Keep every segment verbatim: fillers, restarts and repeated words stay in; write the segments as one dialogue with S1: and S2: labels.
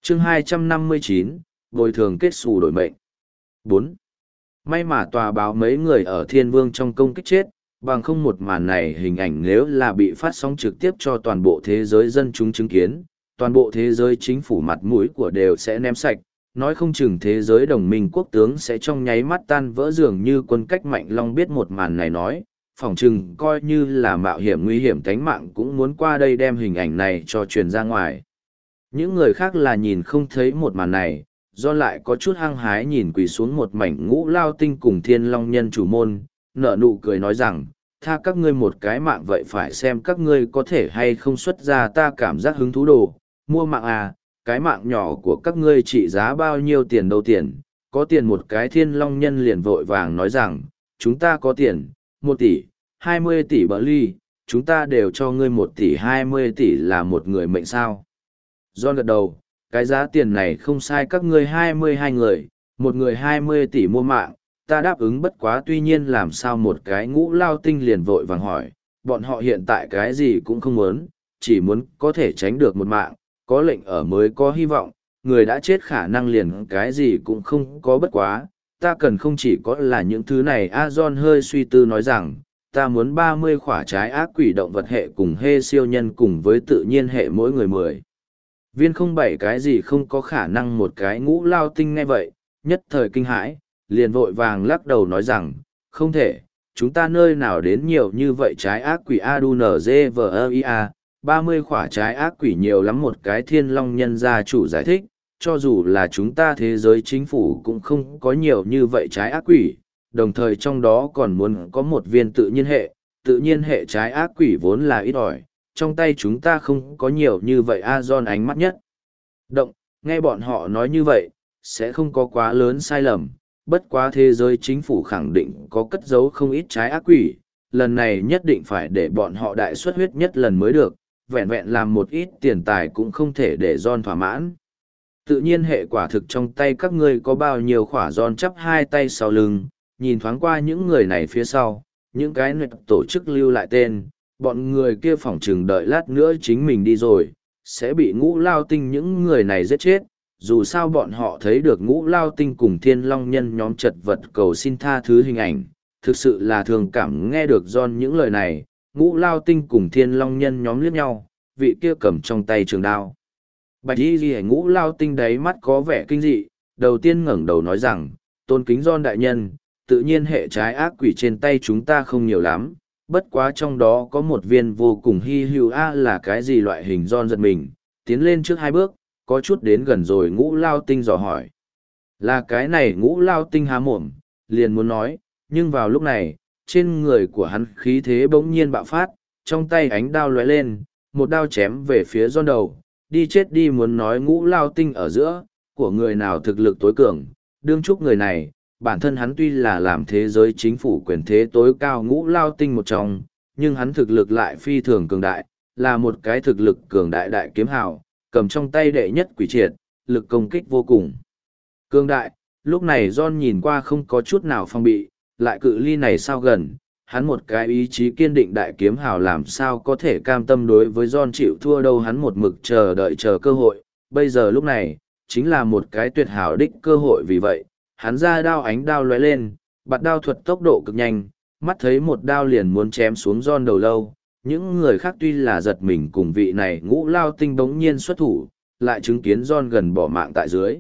S1: chương hai trăm năm mươi chín, bồi thường kết xù đổi mệnh. bốn. May mà tòa báo mấy người ở Thiên Vương trong công kích chết, bằng không một màn này hình ảnh nếu là bị phát sóng trực tiếp cho toàn bộ thế giới dân chúng chứng kiến, toàn bộ thế giới chính phủ mặt mũi của đều sẽ ném sạch, nói không chừng thế giới đồng minh quốc tướng sẽ trong nháy mắt tan vỡ dường như quân cách mạnh long biết một màn này nói, phỏng chừng coi như là mạo hiểm nguy hiểm tánh mạng cũng muốn qua đây đem hình ảnh này cho truyền ra ngoài. Những người khác là nhìn không thấy một màn này, do lại có chút hăng hái nhìn quỳ xuống một mảnh ngũ lao tinh cùng thiên long nhân chủ môn, nở nụ cười nói rằng, tha các ngươi một cái mạng vậy phải xem các ngươi có thể hay không xuất ra ta cảm giác hứng thú đồ, mua mạng à, cái mạng nhỏ của các ngươi trị giá bao nhiêu tiền đâu tiền, có tiền một cái thiên long nhân liền vội vàng nói rằng, chúng ta có tiền, một tỷ, hai mươi tỷ bờ ly, chúng ta đều cho ngươi một tỷ hai mươi tỷ là một người mệnh sao. John gật đầu, cái giá tiền này không sai các ngươi hai mươi hai người, một người hai mươi tỷ mua mạng, ta đáp ứng bất quá tuy nhiên làm sao một cái ngũ lao tinh liền vội vàng hỏi, bọn họ hiện tại cái gì cũng không muốn, chỉ muốn có thể tránh được một mạng, có lệnh ở mới có hy vọng, người đã chết khả năng liền cái gì cũng không có bất quá, ta cần không chỉ có là những thứ này. A John hơi suy tư nói rằng, ta muốn ba mươi khỏa trái ác quỷ động vật hệ cùng hê siêu nhân cùng với tự nhiên hệ mỗi người mười. Viên không bảy cái gì không có khả năng một cái ngũ lao tinh ngay vậy, nhất thời kinh hãi, liền vội vàng lắc đầu nói rằng, không thể, chúng ta nơi nào đến nhiều như vậy trái ác quỷ A-D-U-N-G-V-E-I-A, ba mươi khỏa trái ác quỷ nhiều lắm một cái thiên long nhân gia chủ giải thích, cho dù là chúng ta thế giới chính phủ cũng không có nhiều như vậy trái ác quỷ, đồng thời trong đó còn muốn có một viên tự nhiên hệ, tự nhiên hệ trái ác quỷ vốn là ít ỏi, trong tay chúng ta không có nhiều như vậy. A John ánh mắt nhất động, nghe bọn họ nói như vậy, sẽ không có quá lớn sai lầm, bất quá thế giới chính phủ khẳng định có cất giấu không ít trái ác quỷ, lần này nhất định phải để bọn họ đại xuất huyết nhất lần mới được, vẹn vẹn làm một ít tiền tài cũng không thể để John thỏa mãn. Tự nhiên hệ quả thực trong tay các ngươi có bao nhiêu khỏa. John chắp hai tay sau lưng, nhìn thoáng qua những người này phía sau, những cái nguyệt tổ chức lưu lại tên, bọn người kia phỏng chừng đợi lát nữa chính mình đi rồi, sẽ bị ngũ lao tinh những người này giết chết. Dù sao bọn họ thấy được ngũ lao tinh cùng thiên long nhân nhóm chật vật cầu xin tha thứ hình ảnh, thực sự là thường cảm. Nghe được John những lời này, ngũ lao tinh cùng thiên long nhân nhóm liếc nhau, vị kia cầm trong tay trường đao. Bạch y ghi ngũ lao tinh đáy mắt có vẻ kinh dị, đầu tiên ngẩng đầu nói rằng, tôn kính John đại nhân, tự nhiên hệ trái ác quỷ trên tay chúng ta không nhiều lắm, bất quá trong đó có một viên vô cùng hy hữu. A là cái gì loại hình? John giật mình, tiến lên trước hai bước, có chút đến gần rồi ngũ lao tinh dò hỏi. Là cái này. Ngũ lao tinh há mồm, liền muốn nói, nhưng vào lúc này, trên người của hắn khí thế bỗng nhiên bạo phát, trong tay ánh đao lóe lên, một đao chém về phía John đầu, đi chết đi. Muốn nói ngũ lao tinh ở giữa, của người nào thực lực tối cường, đương chúc người này, bản thân hắn tuy là làm thế giới chính phủ quyền thế tối cao ngũ lao tinh một trong, nhưng hắn thực lực lại phi thường cường đại, là một cái thực lực cường đại đại kiếm hào, cầm trong tay đệ nhất quỷ triệt, lực công kích vô cùng cường đại. Lúc này John nhìn qua không có chút nào phong bị, lại cự ly này sao gần, hắn một cái ý chí kiên định đại kiếm hào làm sao có thể cam tâm đối với John chịu thua đâu. Hắn một mực chờ đợi chờ cơ hội, bây giờ lúc này, chính là một cái tuyệt hảo đích cơ hội. Vì vậy, hắn ra đao, ánh đao lóe lên, bạt đao thuật tốc độ cực nhanh, mắt thấy một đao liền muốn chém xuống John đầu lâu. Những người khác tuy là giật mình cùng vị này ngũ lao tinh bỗng nhiên xuất thủ, lại chứng kiến John gần bỏ mạng tại dưới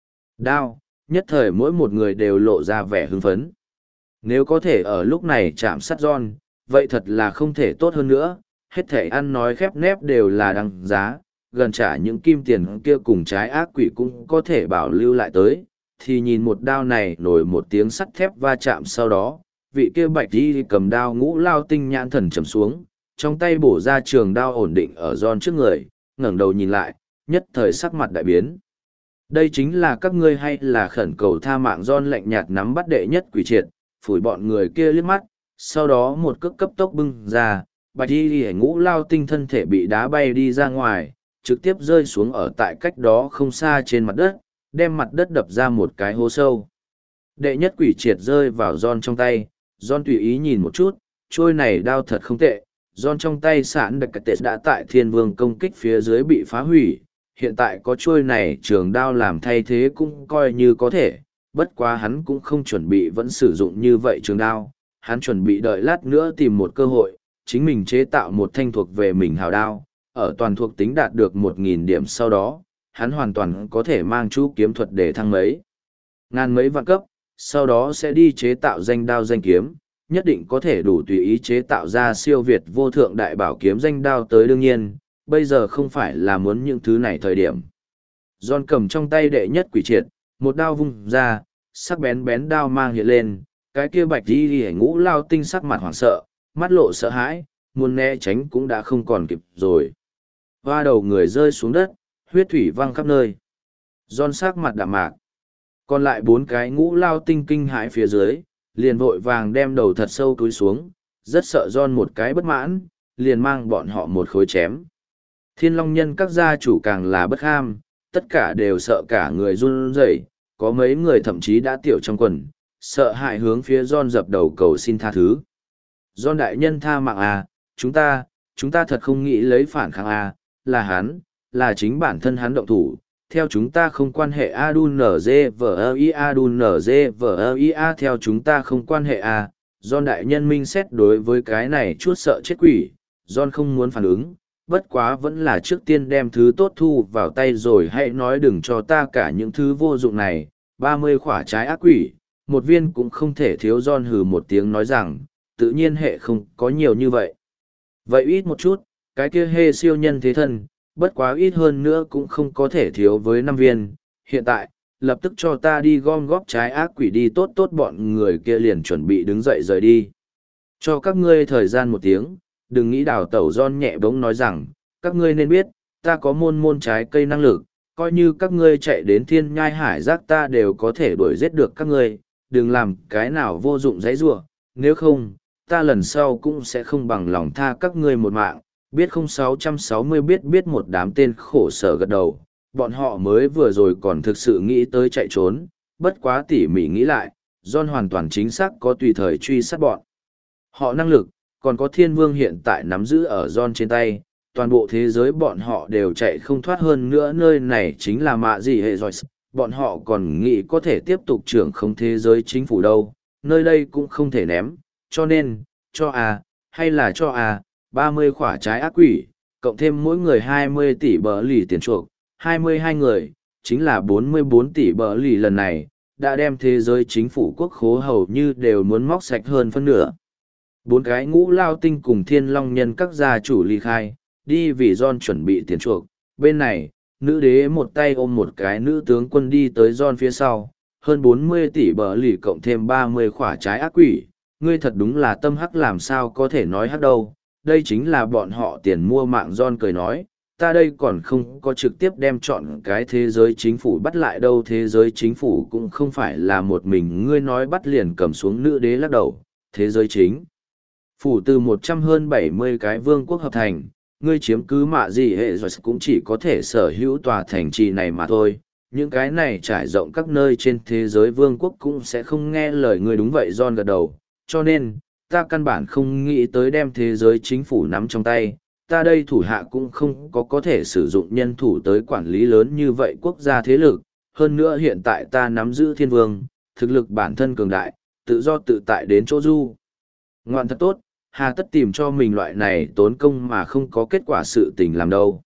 S1: đao, nhất thời mỗi một người đều lộ ra vẻ hưng phấn. Nếu có thể ở lúc này chạm sát John, vậy thật là không thể tốt hơn nữa, hết thể ăn nói khép nép đều là đăng giá, gần trả những kim tiền kia cùng trái ác quỷ cũng có thể bảo lưu lại tới. Thì nhìn một đao này nổi một tiếng sắt thép va chạm, sau đó, vị kia bạch đi cầm đao ngũ lao tinh nhãn thần trầm xuống, trong tay bổ ra trường đao ổn định ở John trước người, ngẩng đầu nhìn lại, nhất thời sắc mặt đại biến. Đây chính là các ngươi hay là khẩn cầu tha mạng? John lạnh nhạt nắm bắt đệ nhất quỷ triệt, phủi bọn người kia liếc mắt, sau đó một cước cấp tốc bưng ra, bạch y ngũ lao tinh thân thể bị đá bay đi ra ngoài, trực tiếp rơi xuống ở tại cách đó không xa trên mặt đất, đem mặt đất đập ra một cái hố sâu. Đệ nhất quỷ triệt rơi vào John trong tay, John tùy ý nhìn một chút, trôi này đao thật không tệ. John trong tay sẵn đặc tệ đã tại thiên vương công kích phía dưới bị phá hủy, hiện tại có chuôi này trường đao làm thay thế cũng coi như có thể, bất quá hắn cũng không chuẩn bị vẫn sử dụng như vậy trường đao, hắn chuẩn bị đợi lát nữa tìm một cơ hội, chính mình chế tạo một thanh thuộc về mình hào đao, ở toàn thuộc tính đạt được một nghìn điểm sau đó, hắn hoàn toàn có thể mang chú kiếm thuật để thăng mấy ngàn mấy vạn cấp, sau đó sẽ đi chế tạo danh đao danh kiếm, nhất định có thể đủ tùy ý chế tạo ra siêu việt vô thượng đại bảo kiếm danh đao tới. Đương nhiên, bây giờ không phải là muốn những thứ này thời điểm. John cầm trong tay đệ nhất quỷ triệt, một đao vung ra, sắc bén bén đao mang hiện lên, cái kia bạch đi đi ngũ lao tinh sắc mặt hoảng sợ, mắt lộ sợ hãi, muốn né tránh cũng đã không còn kịp rồi. Hoa đầu người rơi xuống đất, huyết thủy văng khắp nơi. John sắc mặt đạm mạc. Còn lại bốn cái ngũ lao tinh kinh hãi phía dưới, liền vội vàng đem đầu thật sâu túi xuống, rất sợ John một cái bất mãn, liền mang bọn họ một khối chém. Thiên Long Nhân các gia chủ càng là bất ham, tất cả đều sợ cả người run rẩy, có mấy người thậm chí đã tiểu trong quần, sợ hãi hướng phía John dập đầu cầu xin tha thứ. John đại nhân tha mạng à, chúng ta, chúng ta thật không nghĩ lấy phản kháng à, là hắn, là chính bản thân hắn động thủ, theo chúng ta không quan hệ adunzvei adunzvei theo chúng ta không quan hệ à, John đại nhân minh xét đối với cái này chút sợ chết quỷ, John không muốn phản ứng, bất quá vẫn là trước tiên đem thứ tốt thu vào tay rồi hãy nói đừng cho ta cả những thứ vô dụng này, ba mươi khỏa trái ác quỷ, một viên cũng không thể thiếu. John hừ một tiếng nói rằng, tự nhiên hệ không có nhiều như vậy. Vậy ít một chút, cái kia hê siêu nhân thế thân, bất quá ít hơn nữa cũng không có thể thiếu với năm viên. Hiện tại, lập tức cho ta đi gom góp trái ác quỷ đi. Tốt tốt, bọn người kia liền chuẩn bị đứng dậy rời đi. Cho các ngươi thời gian một tiếng, đừng nghĩ đào tẩu. John nhẹ bỗng nói rằng, các ngươi nên biết, ta có môn môn trái cây năng lực, coi như các ngươi chạy đến thiên nhai hải giác ta đều có thể đuổi giết được các ngươi, đừng làm cái nào vô dụng giấy rủa, nếu không, ta lần sau cũng sẽ không bằng lòng tha các ngươi một mạng. Biết không? Sáu trăm sáu mươi biết biết một đám tên khổ sở gật đầu, bọn họ mới vừa rồi còn thực sự nghĩ tới chạy trốn, bất quá tỉ mỉ nghĩ lại, John hoàn toàn chính xác có tùy thời truy sát bọn họ năng lực, còn có thiên vương hiện tại nắm giữ ở John trên tay, toàn bộ thế giới bọn họ đều chạy không thoát. Hơn nữa nơi này chính là mạ gì hệ rồi, bọn họ còn nghĩ có thể tiếp tục trưởng không thế giới chính phủ đâu, nơi đây cũng không thể ném, cho nên, cho à, hay là cho à, ba mươi khỏa trái ác quỷ, cộng thêm mỗi người hai mươi tỷ bờ lì tiền chuộc, hai mươi hai người, chính là bốn mươi bốn tỷ bờ lì. Lần này, đã đem thế giới chính phủ quốc khố hầu như đều muốn móc sạch hơn phân nửa. Bốn cái ngũ lao tinh cùng thiên long nhân các gia chủ ly khai, đi vì John chuẩn bị tiền chuộc. Bên này, nữ đế một tay ôm một cái nữ tướng quân đi tới John phía sau, hơn bốn mươi tỷ bờ lì cộng thêm ba mươi khỏa trái ác quỷ, ngươi thật đúng là tâm hắc, làm sao có thể nói hắc đâu, đây chính là bọn họ tiền mua mạng. John cười nói, ta đây còn không có trực tiếp đem chọn cái thế giới chính phủ bắt lại đâu, thế giới chính phủ cũng không phải là một mình ngươi nói bắt liền cầm xuống. Nữ đế lắc đầu, thế giới chính phủ từ một trăm hơn bảy mươi cái vương quốc hợp thành, ngươi chiếm cứ mạ gì hệ rồi cũng chỉ có thể sở hữu tòa thành trì này mà thôi, những cái này trải rộng các nơi trên thế giới vương quốc cũng sẽ không nghe lời ngươi. Đúng vậy, John gật đầu, cho nên, ta căn bản không nghĩ tới đem thế giới chính phủ nắm trong tay, ta đây thủ hạ cũng không có có thể sử dụng nhân thủ tới quản lý lớn như vậy quốc gia thế lực, hơn nữa hiện tại ta nắm giữ thiên vương, thực lực bản thân cường đại, tự do tự tại đến chỗ du ngoạn thật tốt, hà tất tìm cho mình loại này tốn công mà không có kết quả sự tình làm đâu.